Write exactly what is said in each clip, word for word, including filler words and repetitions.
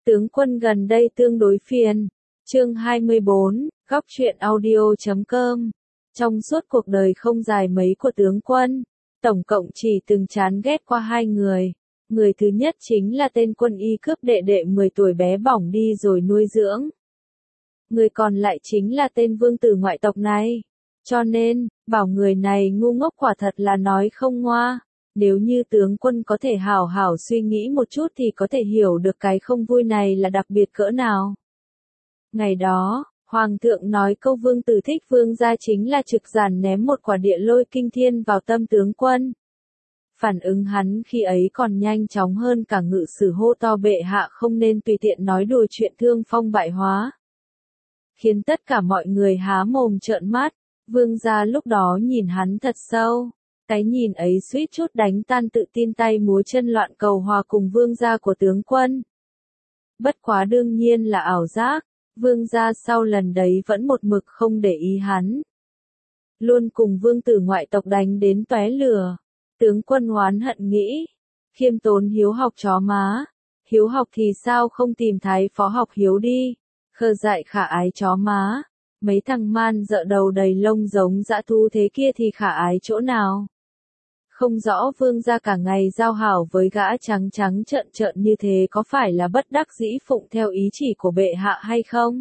Tướng quân gần đây tương đối phiền. Chương hai mươi bốn, góc truyện audio chấm com. Trong suốt cuộc đời không dài mấy của tướng quân, tổng cộng chỉ từng chán ghét qua hai người. Người thứ nhất chính là tên quân y cướp đệ đệ mười tuổi bé bỏng đi rồi nuôi dưỡng. Người còn lại chính là tên vương tử ngoại tộc này. Cho nên, bảo người này ngu ngốc quả thật là nói không ngoa. Nếu như tướng quân có thể hảo hảo suy nghĩ một chút thì có thể hiểu được cái không vui này là đặc biệt cỡ nào. Ngày đó, Hoàng thượng nói câu vương tử thích vương gia chính là trực giản ném một quả địa lôi kinh thiên vào tâm tướng quân. Phản ứng hắn khi ấy còn nhanh chóng hơn cả ngự sử hô to bệ hạ không nên tùy tiện nói đùa chuyện thương phong bại hóa. Khiến tất cả mọi người há mồm trợn mắt, vương gia lúc đó nhìn hắn thật sâu. Cái nhìn ấy suýt chút đánh tan tự tin tay múa chân loạn cầu hòa cùng vương gia của tướng quân. Bất quá đương nhiên là ảo giác, vương gia sau lần đấy vẫn một mực không để ý hắn. Luôn cùng vương tử ngoại tộc đánh đến tóe lửa. Tướng quân oán hận nghĩ, khiêm tốn hiếu học chó má, hiếu học thì sao không tìm thái phó học hiếu đi, khờ dại khả ái chó má, mấy thằng man dợ đầu đầy lông giống dã thú thế kia thì khả ái chỗ nào. Không rõ vương gia cả ngày giao hảo với gã trắng trắng trợn trợn như thế có phải là bất đắc dĩ phụng theo ý chỉ của bệ hạ hay không?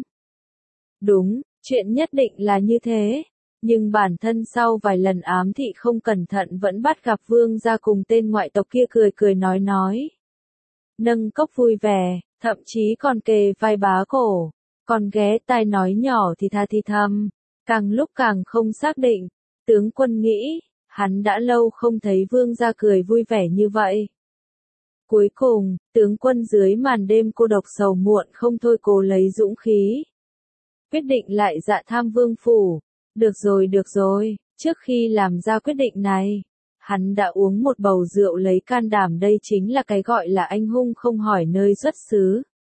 Đúng, chuyện nhất định là như thế. Nhưng bản thân sau vài lần ám thị không cẩn thận vẫn bắt gặp vương gia cùng tên ngoại tộc kia cười cười nói nói. Nâng cốc vui vẻ, thậm chí còn kề vai bá cổ, còn ghé tai nói nhỏ thì tha thì thầm, càng lúc càng không xác định. Tướng quân nghĩ, hắn đã lâu không thấy vương gia cười vui vẻ như vậy. Cuối cùng, tướng quân dưới màn đêm cô độc sầu muộn không thôi cố lấy dũng khí. Quyết định lại dạ tham vương phủ. Được rồi được rồi, trước khi làm ra quyết định này, hắn đã uống một bầu rượu lấy can đảm, đây chính là cái gọi là anh hùng không hỏi nơi xuất xứ.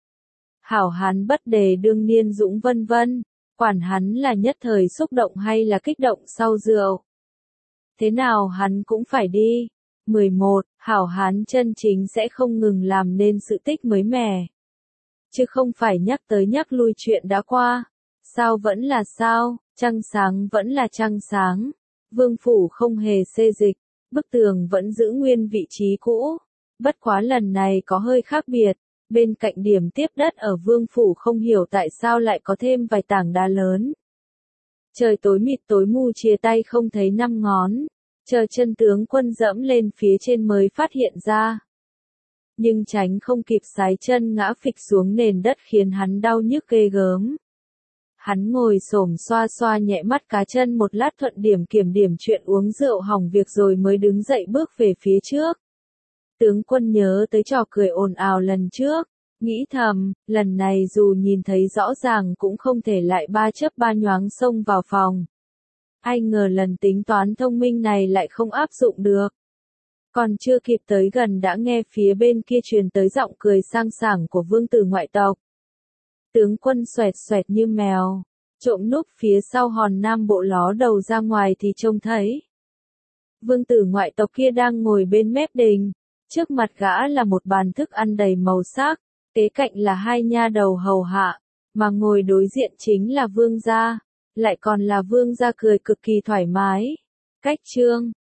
Hảo hán bất đề đương niên dũng vân vân, quản hắn là nhất thời xúc động hay là kích động sau rượu. Thế nào hắn cũng phải đi. mười một. Hảo hán chân chính sẽ không ngừng làm nên sự tích mới mẻ. Chứ không phải nhắc tới nhắc lui chuyện đã qua. Sao vẫn là sao, trăng sáng vẫn là trăng sáng. Vương phủ không hề xê dịch, bức tường vẫn giữ nguyên vị trí cũ. Bất quá lần này có hơi khác biệt, bên cạnh điểm tiếp đất ở vương phủ không hiểu tại sao lại có thêm vài tảng đá lớn. Trời tối mịt tối mù chia tay không thấy năm ngón, chờ chân tướng quân dẫm lên phía trên mới phát hiện ra. Nhưng tránh không kịp sái chân ngã phịch xuống nền đất khiến hắn đau nhức ghê gớm. Hắn ngồi xổm xoa xoa nhẹ mắt cá chân một lát thuận điểm kiểm điểm chuyện uống rượu hỏng việc rồi mới đứng dậy bước về phía trước. Tướng quân nhớ tới trò cười ồn ào lần trước, nghĩ thầm, lần này dù nhìn thấy rõ ràng cũng không thể lại ba chớp ba nhoáng xông vào phòng. Ai ngờ lần tính toán thông minh này lại không áp dụng được. Còn chưa kịp tới gần đã nghe phía bên kia truyền tới giọng cười sang sảng của vương tử ngoại tộc. Tướng quân xoẹt xoẹt như mèo, trộm núp phía sau hòn nam bộ ló đầu ra ngoài thì trông thấy. Vương tử ngoại tộc kia đang ngồi bên mép đình, trước mặt gã là một bàn thức ăn đầy màu sắc, kế cạnh là hai nha đầu hầu hạ, mà ngồi đối diện chính là vương gia, lại còn là vương gia cười cực kỳ thoải mái. Cách trương,